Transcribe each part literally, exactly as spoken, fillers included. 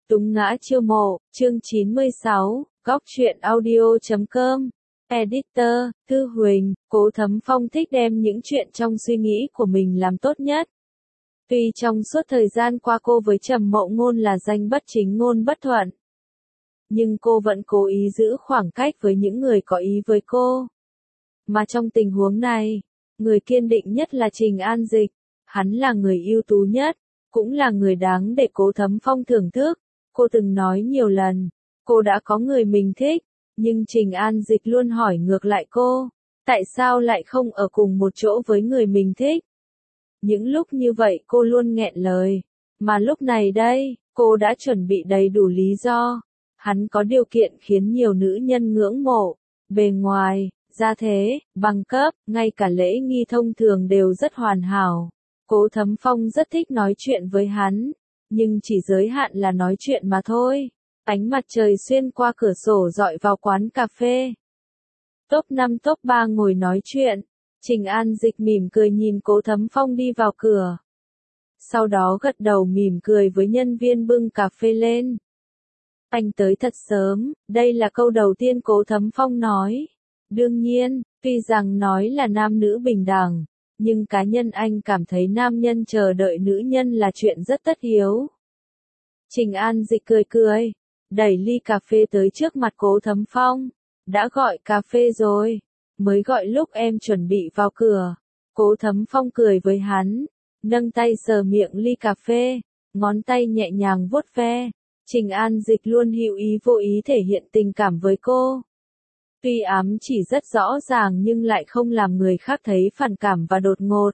Túng ngã chiêu mộ, chương chín mươi sáu, góc truyện audio chấm com. Editor, Thư Huỳnh, Cố Thấm Phong thích đem những chuyện trong suy nghĩ của mình làm tốt nhất. Tuy trong suốt thời gian qua cô với Trầm Mậu Ngôn là danh bất chính ngôn bất thuận, nhưng cô vẫn cố ý giữ khoảng cách với những người có ý với cô. Mà trong tình huống này, người kiên định nhất là Trình An Dịch, hắn là người ưu tú nhất, cũng là người đáng để Cố Thấm Phong thưởng thức. Cô từng nói nhiều lần, cô đã có người mình thích, nhưng Trình An Dịch luôn hỏi ngược lại cô, tại sao lại không ở cùng một chỗ với người mình thích? Những lúc như vậy cô luôn nghẹn lời, mà lúc này đây, cô đã chuẩn bị đầy đủ lý do. Hắn có điều kiện khiến nhiều nữ nhân ngưỡng mộ, bề ngoài, gia thế, bằng cấp, ngay cả lễ nghi thông thường đều rất hoàn hảo. Cố Thấm Phong rất thích nói chuyện với hắn, nhưng chỉ giới hạn là nói chuyện mà thôi. Ánh mặt trời xuyên qua cửa sổ dọi vào quán cà phê. Top năm top ba ngồi nói chuyện, Trình An Dịch mỉm cười nhìn Cố Thấm Phong đi vào cửa. Sau đó gật đầu mỉm cười với nhân viên bưng cà phê lên. Anh tới thật sớm, đây là câu đầu tiên Cố Thấm Phong nói. Đương nhiên, tuy rằng nói là nam nữ bình đẳng, nhưng cá nhân anh cảm thấy nam nhân chờ đợi nữ nhân là chuyện rất tất yếu. Trình An Dịch cười cười, đẩy ly cà phê tới trước mặt Cố Thấm Phong. Đã gọi cà phê rồi, mới gọi lúc em chuẩn bị vào cửa. Cố Thấm Phong cười với hắn, nâng tay sờ miệng ly cà phê, ngón tay nhẹ nhàng vuốt ve. Trình An Dịch luôn hữu ý vô ý thể hiện tình cảm với cô. Tuy ám chỉ rất rõ ràng nhưng lại không làm người khác thấy phản cảm và đột ngột.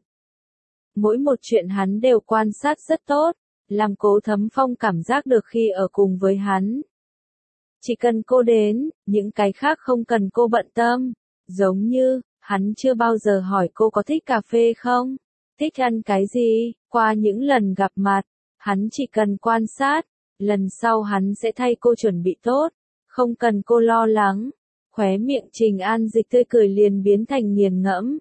Mỗi một chuyện hắn đều quan sát rất tốt, làm Cố Thấm Phong cảm giác được khi ở cùng với hắn. Chỉ cần cô đến, những cái khác không cần cô bận tâm. Giống như, hắn chưa bao giờ hỏi cô có thích cà phê không? Thích ăn cái gì? Qua những lần gặp mặt, hắn chỉ cần quan sát. Lần sau hắn sẽ thay cô chuẩn bị tốt, không cần cô lo lắng. Khóe miệng Trình An Dịch tươi cười liền biến thành nghiền ngẫm.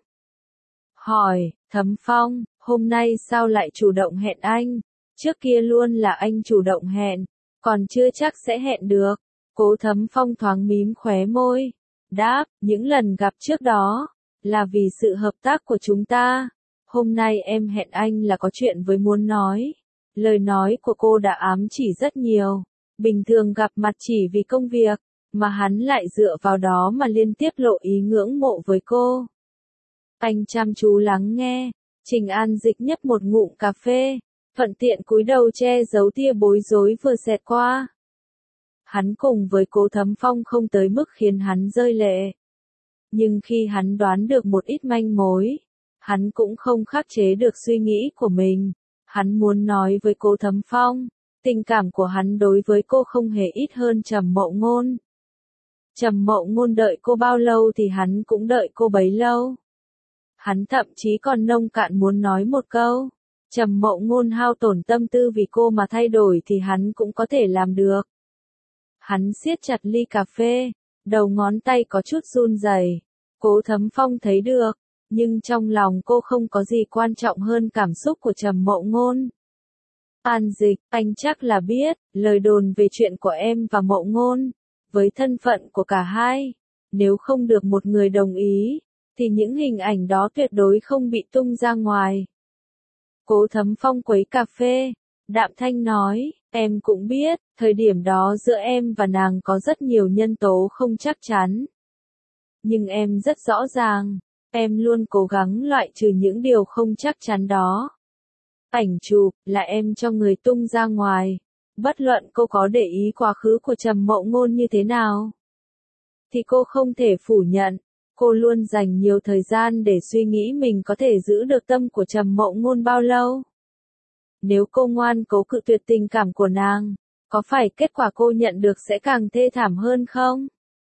Hỏi, Thấm Phong, hôm nay sao lại chủ động hẹn anh? Trước kia luôn là anh chủ động hẹn, còn chưa chắc sẽ hẹn được. Cố Thấm Phong thoáng mím khóe môi. Đáp, những lần gặp trước đó, là vì sự hợp tác của chúng ta. Hôm nay em hẹn anh là có chuyện với muốn nói. Lời nói của cô đã ám chỉ rất nhiều. Bình thường gặp mặt chỉ vì công việc, mà hắn lại dựa vào đó mà liên tiếp lộ ý ngưỡng mộ với cô. Anh chăm chú lắng nghe, Trình An Dịch nhấp một ngụm cà phê, thuận tiện cúi đầu che giấu tia bối rối vừa xẹt qua. Hắn cùng với Cố Thấm Phong không tới mức khiến hắn rơi lệ. Nhưng khi hắn đoán được một ít manh mối, hắn cũng không khắc chế được suy nghĩ của mình. Hắn muốn nói với Cố Thấm Phong, tình cảm của hắn đối với cô không hề ít hơn Trầm Mậu Ngôn. Trầm Mậu Ngôn đợi cô bao lâu thì hắn cũng đợi cô bấy lâu. Hắn thậm chí còn nông cạn muốn nói một câu, Trầm Mậu Ngôn hao tổn tâm tư vì cô mà thay đổi thì hắn cũng có thể làm được. Hắn siết chặt ly cà phê, đầu ngón tay có chút run rẩy. Cố Thấm Phong thấy được, nhưng trong lòng cô không có gì quan trọng hơn cảm xúc của Trầm Mậu Ngôn. An Dịch, anh chắc là biết, lời đồn về chuyện của em và Mậu Ngôn, với thân phận của cả hai, nếu không được một người đồng ý, thì những hình ảnh đó tuyệt đối không bị tung ra ngoài. Cố Thấm Phong khuấy cà phê, đạm thanh nói, em cũng biết, thời điểm đó giữa em và nàng có rất nhiều nhân tố không chắc chắn. Nhưng em rất rõ ràng, em luôn cố gắng loại trừ những điều không chắc chắn đó. Ảnh chụp là em cho người tung ra ngoài, bất luận cô có để ý quá khứ của Trầm Mậu Ngôn như thế nào, thì cô không thể phủ nhận, cô luôn dành nhiều thời gian để suy nghĩ mình có thể giữ được tâm của Trầm Mậu Ngôn bao lâu. Nếu cô ngoan cố cự tuyệt tình cảm của nàng, có phải kết quả cô nhận được sẽ càng thê thảm hơn không?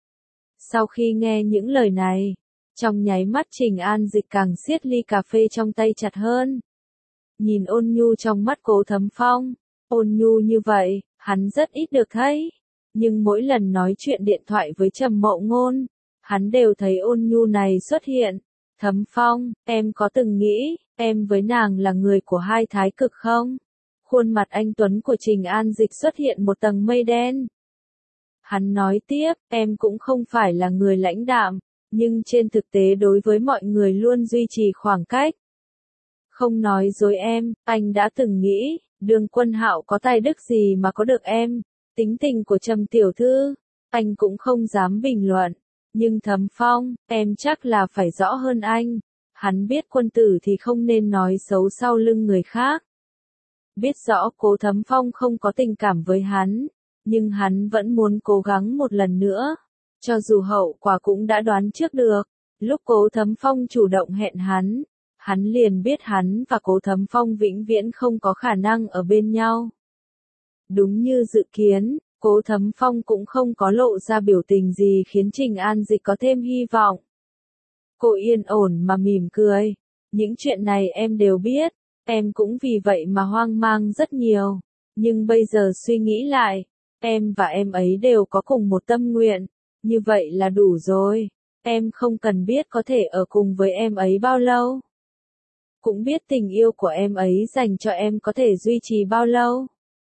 Sau khi nghe những lời này, trong nháy mắt Trình An Dịch càng siết ly cà phê trong tay chặt hơn. Nhìn ôn nhu trong mắt Cố Thấm Phong, ôn nhu như vậy, hắn rất ít được thấy. Nhưng mỗi lần nói chuyện điện thoại với Trầm Mậu Ngôn, hắn đều thấy ôn nhu này xuất hiện. Thấm Phong, em có từng nghĩ, em với nàng là người của hai thái cực không? Khuôn mặt anh Tuấn của Trình An Dịch xuất hiện một tầng mây đen. Hắn nói tiếp, em cũng không phải là người lãnh đạm, nhưng trên thực tế đối với mọi người luôn duy trì khoảng cách. Không nói dối em, anh đã từng nghĩ, Đường Quân Hạo có tài đức gì mà có được em, tính tình của Trầm tiểu thư, anh cũng không dám bình luận, nhưng Thấm Phong, em chắc là phải rõ hơn anh, hắn biết quân tử thì không nên nói xấu sau lưng người khác. Biết rõ Cố Thấm Phong không có tình cảm với hắn, nhưng hắn vẫn muốn cố gắng một lần nữa, cho dù hậu quả cũng đã đoán trước được, lúc Cố Thấm Phong chủ động hẹn hắn, hắn liền biết hắn và Cố Thấm Phong vĩnh viễn không có khả năng ở bên nhau. Đúng như dự kiến, Cố Thấm Phong cũng không có lộ ra biểu tình gì khiến Trình An Dịch có thêm hy vọng. Cô yên ổn mà mỉm cười, những chuyện này em đều biết, em cũng vì vậy mà hoang mang rất nhiều, nhưng bây giờ suy nghĩ lại, em và em ấy đều có cùng một tâm nguyện, như vậy là đủ rồi, em không cần biết có thể ở cùng với em ấy bao lâu. Cũng biết tình yêu của em ấy dành cho em có thể duy trì bao lâu.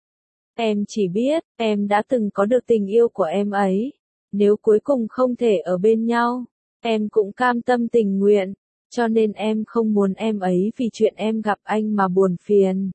Em chỉ biết, em đã từng có được tình yêu của em ấy. Nếu cuối cùng không thể ở bên nhau, em cũng cam tâm tình nguyện, cho nên em không muốn em ấy vì chuyện em gặp anh mà buồn phiền.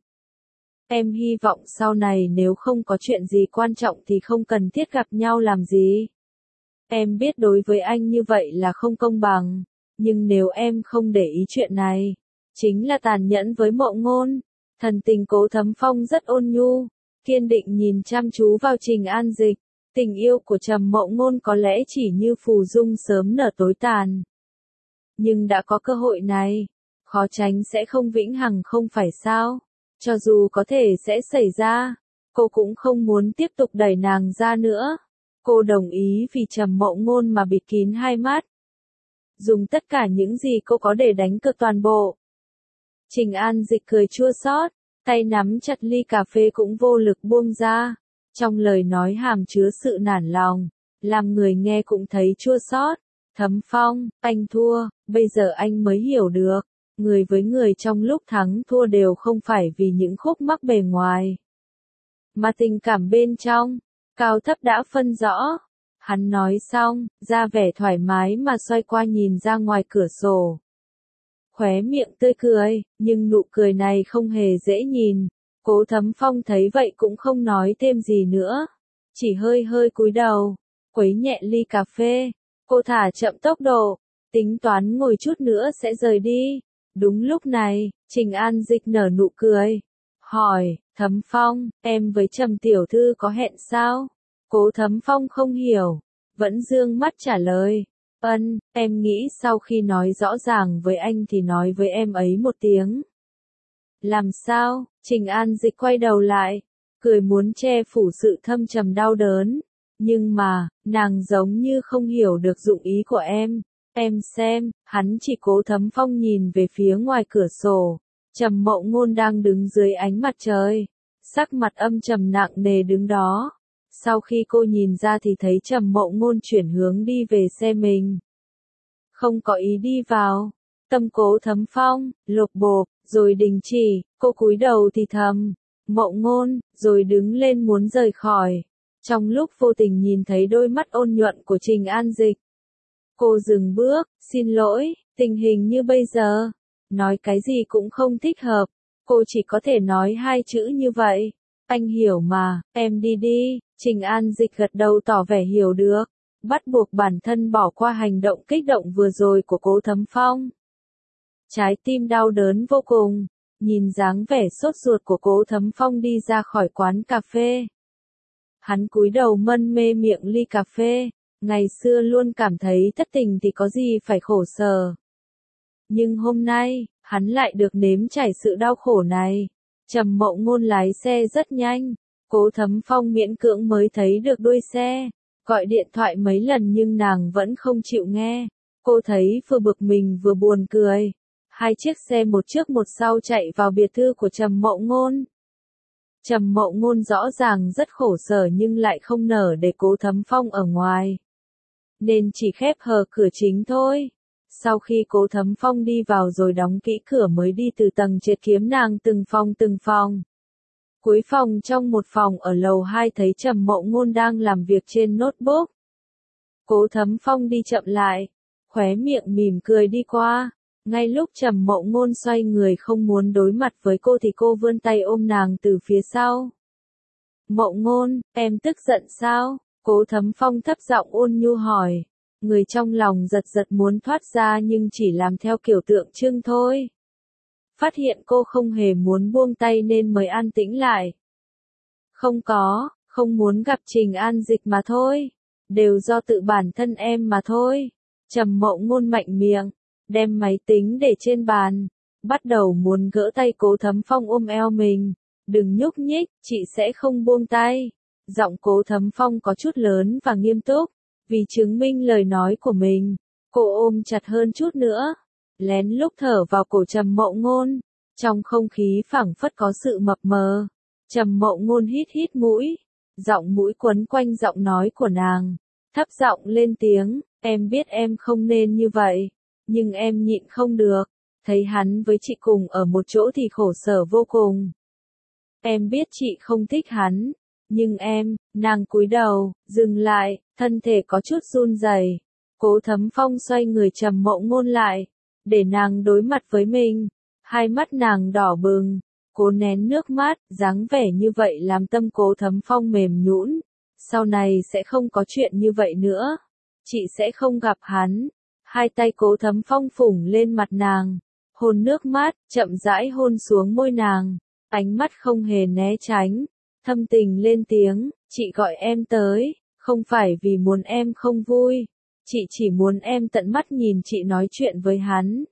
Em hy vọng sau này nếu không có chuyện gì quan trọng thì không cần thiết gặp nhau làm gì. Em biết đối với anh như vậy là không công bằng, nhưng nếu em không để ý chuyện này, chính là tàn nhẫn với Mộ Ngôn. Thần tình Cố Thấm Phong rất ôn nhu, kiên định nhìn chăm chú vào Trình An Dịch. Tình yêu của Trầm Mộ Ngôn có lẽ chỉ như phù dung sớm nở tối tàn. Nhưng đã có cơ hội này, khó tránh sẽ không vĩnh hằng không phải sao? Cho dù có thể sẽ xảy ra, cô cũng không muốn tiếp tục đẩy nàng ra nữa. Cô đồng ý vì Trầm Mộ Ngôn mà bịt kín hai mắt. Dùng tất cả những gì cô có để đánh cược toàn bộ. Trình An Dịch cười chua xót, tay nắm chặt ly cà phê cũng vô lực buông ra. Trong lời nói hàm chứa sự nản lòng, làm người nghe cũng thấy chua xót. Thấm Phong, anh thua, bây giờ anh mới hiểu được, người với người trong lúc thắng thua đều không phải vì những khúc mắc bề ngoài, mà tình cảm bên trong, cao thấp đã phân rõ. Hắn nói xong, ra vẻ thoải mái mà xoay qua nhìn ra ngoài cửa sổ. Khóe miệng tươi cười, nhưng nụ cười này không hề dễ nhìn. Cố Thấm Phong thấy vậy cũng không nói thêm gì nữa, chỉ hơi hơi cúi đầu, khuấy nhẹ ly cà phê. Cô thả chậm tốc độ, tính toán ngồi chút nữa sẽ rời đi. Đúng lúc này, Trình An Dịch nở nụ cười, hỏi, Thấm Phong, em với Trầm tiểu thư có hẹn sao? Cố Thấm Phong không hiểu, vẫn dương mắt trả lời, ân, em nghĩ sau khi nói rõ ràng với anh thì nói với em ấy một tiếng. Làm sao? Trình An Dịch quay đầu lại, cười muốn che phủ sự thâm trầm đau đớn. Nhưng mà, nàng giống như không hiểu được dụng ý của em. Em xem, hắn chỉ Cố Thấm Phong nhìn về phía ngoài cửa sổ. Trầm Mộ Ngôn đang đứng dưới ánh mặt trời, sắc mặt âm trầm nặng nề đứng đó. Sau khi cô nhìn ra thì thấy Trầm Mộ Ngôn chuyển hướng đi về xe mình. Không có ý đi vào. Tâm Cố Thấm Phong, lột bột, rồi đình chỉ, cô cúi đầu thì thầm, Mộ Ngôn, rồi đứng lên muốn rời khỏi. Trong lúc vô tình nhìn thấy đôi mắt ôn nhuận của Trình An Dịch, cô dừng bước, xin lỗi, tình hình như bây giờ, nói cái gì cũng không thích hợp, cô chỉ có thể nói hai chữ như vậy, anh hiểu mà, em đi đi. Trình An Dịch gật đầu tỏ vẻ hiểu được, bắt buộc bản thân bỏ qua hành động kích động vừa rồi của Cố Thấm Phong. Trái tim đau đớn vô cùng, nhìn dáng vẻ sốt ruột của Cố Thấm Phong đi ra khỏi quán cà phê. Hắn cúi đầu mân mê miệng ly cà phê, ngày xưa luôn cảm thấy thất tình thì có gì phải khổ sở. Nhưng hôm nay, hắn lại được nếm trải sự đau khổ này. Trầm Mộ Ngôn lái xe rất nhanh, Cố Thấm Phong miễn cưỡng mới thấy được đuôi xe, gọi điện thoại mấy lần nhưng nàng vẫn không chịu nghe. Cô thấy vừa bực mình vừa buồn cười. Hai chiếc xe một trước một sau chạy vào biệt thự của Trầm Mộ Ngôn. Trầm Mộ Ngôn rõ ràng rất khổ sở nhưng lại không nở để Cố Thấm Phong ở ngoài, nên chỉ khép hờ cửa chính thôi. Sau khi Cố Thấm Phong đi vào rồi đóng kỹ cửa mới đi từ tầng trệt kiếm nàng từng phòng từng phòng. Cuối phòng trong một phòng ở lầu hai thấy Trầm Mậu Ngôn đang làm việc trên notebook. Cố Thấm Phong đi chậm lại, khóe miệng mỉm cười đi qua. Ngay lúc Trầm Mậu Ngôn xoay người không muốn đối mặt với cô thì cô vươn tay ôm nàng từ phía sau. Mậu Ngôn, em tức giận sao? Cố Thấm Phong thấp giọng ôn nhu hỏi. Người trong lòng giật giật muốn thoát ra nhưng chỉ làm theo kiểu tượng trưng thôi. Phát hiện cô không hề muốn buông tay nên mới an tĩnh lại. Không có, không muốn gặp Trình An Dịch mà thôi. Đều do tự bản thân em mà thôi. Trầm Mậu Ngôn mạnh miệng, đem máy tính để trên bàn, bắt đầu muốn gỡ tay Cố Thấm Phong ôm eo mình. Đừng nhúc nhích, chị sẽ không buông tay. Giọng Cố Thấm Phong có chút lớn và nghiêm túc, vì chứng minh lời nói của mình. Cô ôm chặt hơn chút nữa, lén lúc thở vào cổ Trầm Mậu Ngôn. Trong không khí phảng phất có sự mập mờ. Trầm Mậu Ngôn hít hít mũi, giọng mũi quấn quanh giọng nói của nàng, thấp giọng lên tiếng, em biết em không nên như vậy, nhưng em nhịn không được, thấy hắn với chị cùng ở một chỗ thì khổ sở vô cùng. Em biết chị không thích hắn, nhưng em, nàng cúi đầu, dừng lại, thân thể có chút run rẩy. Cố Thấm Phong xoay người Trầm Mậu Ngôn lại, để nàng đối mặt với mình, hai mắt nàng đỏ bừng, cố nén nước mắt, dáng vẻ như vậy làm tâm Cố Thấm Phong mềm nhũn. Sau này sẽ không có chuyện như vậy nữa, chị sẽ không gặp hắn. Hai tay Cố Thấm Phong phủng lên mặt nàng, hôn nước mắt, chậm rãi hôn xuống môi nàng, ánh mắt không hề né tránh, thâm tình lên tiếng, chị gọi em tới, không phải vì muốn em không vui, chị chỉ muốn em tận mắt nhìn chị nói chuyện với hắn.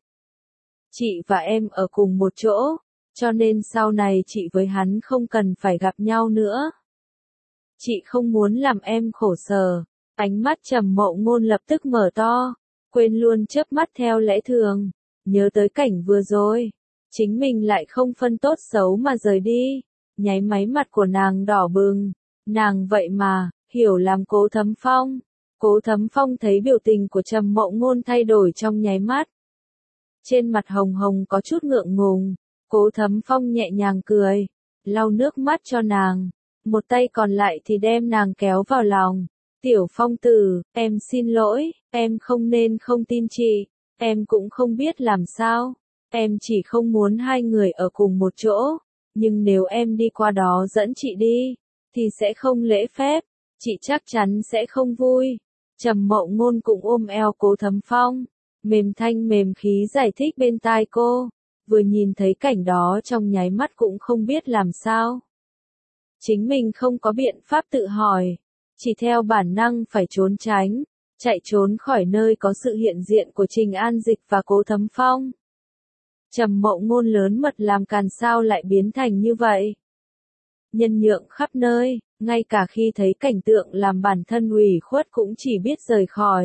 Chị và em ở cùng một chỗ, cho nên sau này chị với hắn không cần phải gặp nhau nữa. Chị không muốn làm em khổ sở. Ánh mắt Trầm Mậu Ngôn lập tức mở to, quên luôn chớp mắt theo lẽ thường, nhớ tới cảnh vừa rồi, chính mình lại không phân tốt xấu mà rời đi, nháy máy mặt của nàng đỏ bừng, nàng vậy mà, hiểu làm Cố Thấm Phong. Cố Thấm Phong thấy biểu tình của Trầm Mậu Ngôn thay đổi trong nháy mắt. Trên mặt hồng hồng có chút ngượng ngùng, Cố Thấm Phong nhẹ nhàng cười, lau nước mắt cho nàng, một tay còn lại thì đem nàng kéo vào lòng. Tiểu Phong tử, em xin lỗi, em không nên không tin chị, em cũng không biết làm sao, em chỉ không muốn hai người ở cùng một chỗ, nhưng nếu em đi qua đó dẫn chị đi, thì sẽ không lễ phép, chị chắc chắn sẽ không vui. Trầm Mậu Ngôn cũng ôm eo Cố Thấm Phong, mềm thanh mềm khí giải thích bên tai cô, vừa nhìn thấy cảnh đó trong nháy mắt cũng không biết làm sao. Chính mình không có biện pháp tự hỏi, chỉ theo bản năng phải trốn tránh, chạy trốn khỏi nơi có sự hiện diện của Trình An Dịch và Cố Thấm Phong. Trầm Mậu Ngôn lớn mật làm càn sao lại biến thành như vậy. Nhân nhượng khắp nơi, ngay cả khi thấy cảnh tượng làm bản thân ủy khuất cũng chỉ biết rời khỏi.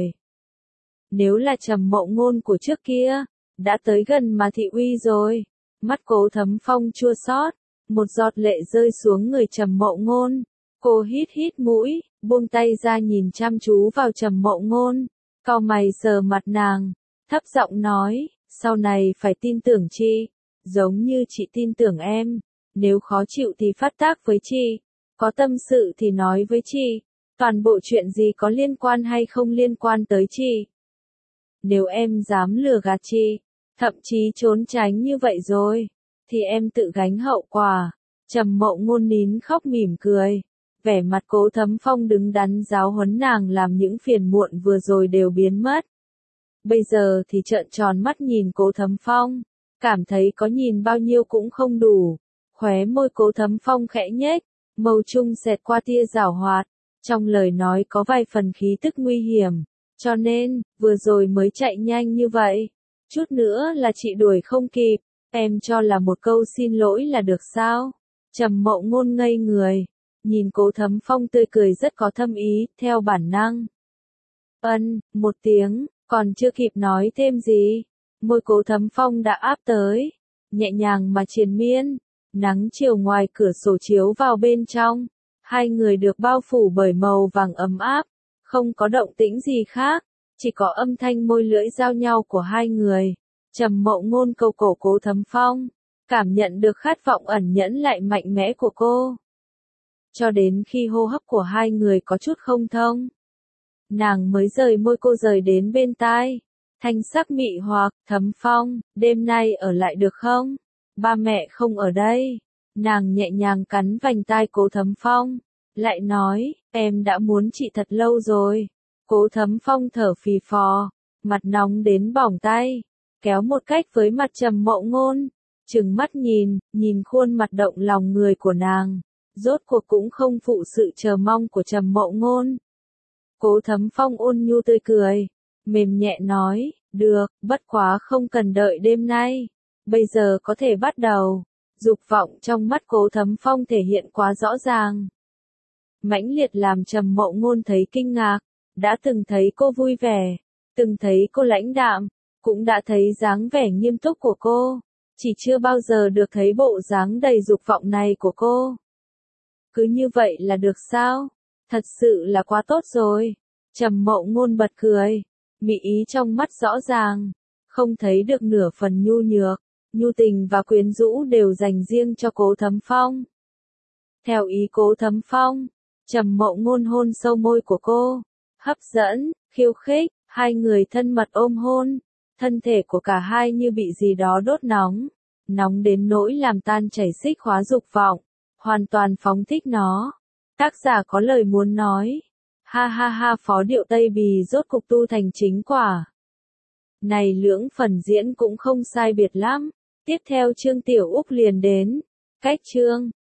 Nếu là Trầm Mậu Ngôn của trước kia, đã tới gần mà thị uy rồi. Mắt Cố Thấm Phong chua xót, một giọt lệ rơi xuống người Trầm Mậu Ngôn. Cô hít hít mũi, buông tay ra nhìn chăm chú vào Trầm Mậu Ngôn, cau mày sờ mặt nàng, thấp giọng nói, sau này phải tin tưởng chị, giống như chị tin tưởng em, nếu khó chịu thì phát tác với chị, có tâm sự thì nói với chị, toàn bộ chuyện gì có liên quan hay không liên quan tới chị. Nếu em dám lừa gạt chị, thậm chí trốn tránh như vậy rồi, thì em tự gánh hậu quả. Trầm Mậu Ngôn nín khóc mỉm cười. Vẻ mặt Cố Thấm Phong đứng đắn giáo huấn nàng làm những phiền muộn vừa rồi đều biến mất. Bây giờ thì trợn tròn mắt nhìn Cố Thấm Phong, cảm thấy có nhìn bao nhiêu cũng không đủ. Khóe môi Cố Thấm Phong khẽ nhếch, mâu trung xẹt qua tia giảo hoạt, trong lời nói có vài phần khí tức nguy hiểm, cho nên, vừa rồi mới chạy nhanh như vậy. Chút nữa là chị đuổi không kịp, em cho là một câu xin lỗi là được sao? Trầm Mậu Ngôn ngây người. Nhìn Cố Thấm Phong tươi cười rất có thâm ý, theo bản năng. Ân, một tiếng, còn chưa kịp nói thêm gì. Môi Cố Thấm Phong đã áp tới, nhẹ nhàng mà triền miên. Nắng chiều ngoài cửa sổ chiếu vào bên trong. Hai người được bao phủ bởi màu vàng ấm áp. Không có động tĩnh gì khác, chỉ có âm thanh môi lưỡi giao nhau của hai người. Trầm Mậu Ngôn câu cổ Cố Thấm Phong. cảm nhận được khát vọng ẩn nhẫn lại mạnh mẽ của cô. Cho đến khi hô hấp của hai người có chút không thông, nàng mới rời môi cô rời đến bên tai. Thanh sắc mị hoặc, Thấm Phong, đêm nay ở lại được không? Ba mẹ không ở đây. Nàng nhẹ nhàng cắn vành tai Cố Thấm Phong, lại nói, em đã muốn chị thật lâu rồi. Cố Thấm Phong thở phì phò, mặt nóng đến bỏng tay, kéo một cách với mặt Trầm Mộ Ngôn, trừng mắt nhìn, nhìn khuôn mặt động lòng người của nàng, rốt cuộc cũng không phụ sự chờ mong của Trầm Mộ Ngôn. Cố Thấm Phong ôn nhu tươi cười, mềm nhẹ nói, được, bất quá không cần đợi đêm nay, bây giờ có thể bắt đầu. Dục vọng trong mắt Cố Thấm Phong thể hiện quá rõ ràng, mãnh liệt làm Trầm Mộ Ngôn thấy kinh ngạc. Đã từng thấy cô vui vẻ, từng thấy cô lãnh đạm, cũng đã thấy dáng vẻ nghiêm túc của cô, chỉ chưa bao giờ được thấy bộ dáng đầy dục vọng này của cô. Cứ như vậy là được sao? Thật sự là quá tốt rồi. Trầm Mộ Ngôn bật cười, mị ý trong mắt rõ ràng, không thấy được nửa phần nhu nhược, nhu tình và quyến rũ đều dành riêng cho Cố Thấm Phong. Theo ý Cố Thấm Phong, Trầm Mộ Ngôn hôn sâu môi của cô, hấp dẫn, khiêu khích, hai người thân mật ôm hôn, thân thể của cả hai như bị gì đó đốt nóng, nóng đến nỗi làm tan chảy xích khóa dục vọng, hoàn toàn phóng thích nó. Tác giả có lời muốn nói, ha ha ha, phó điệu Tây Bì rốt cục tu thành chính quả. Này lưỡng phần diễn cũng không sai biệt lắm, tiếp theo Trương Tiểu Úc liền đến, cách chương.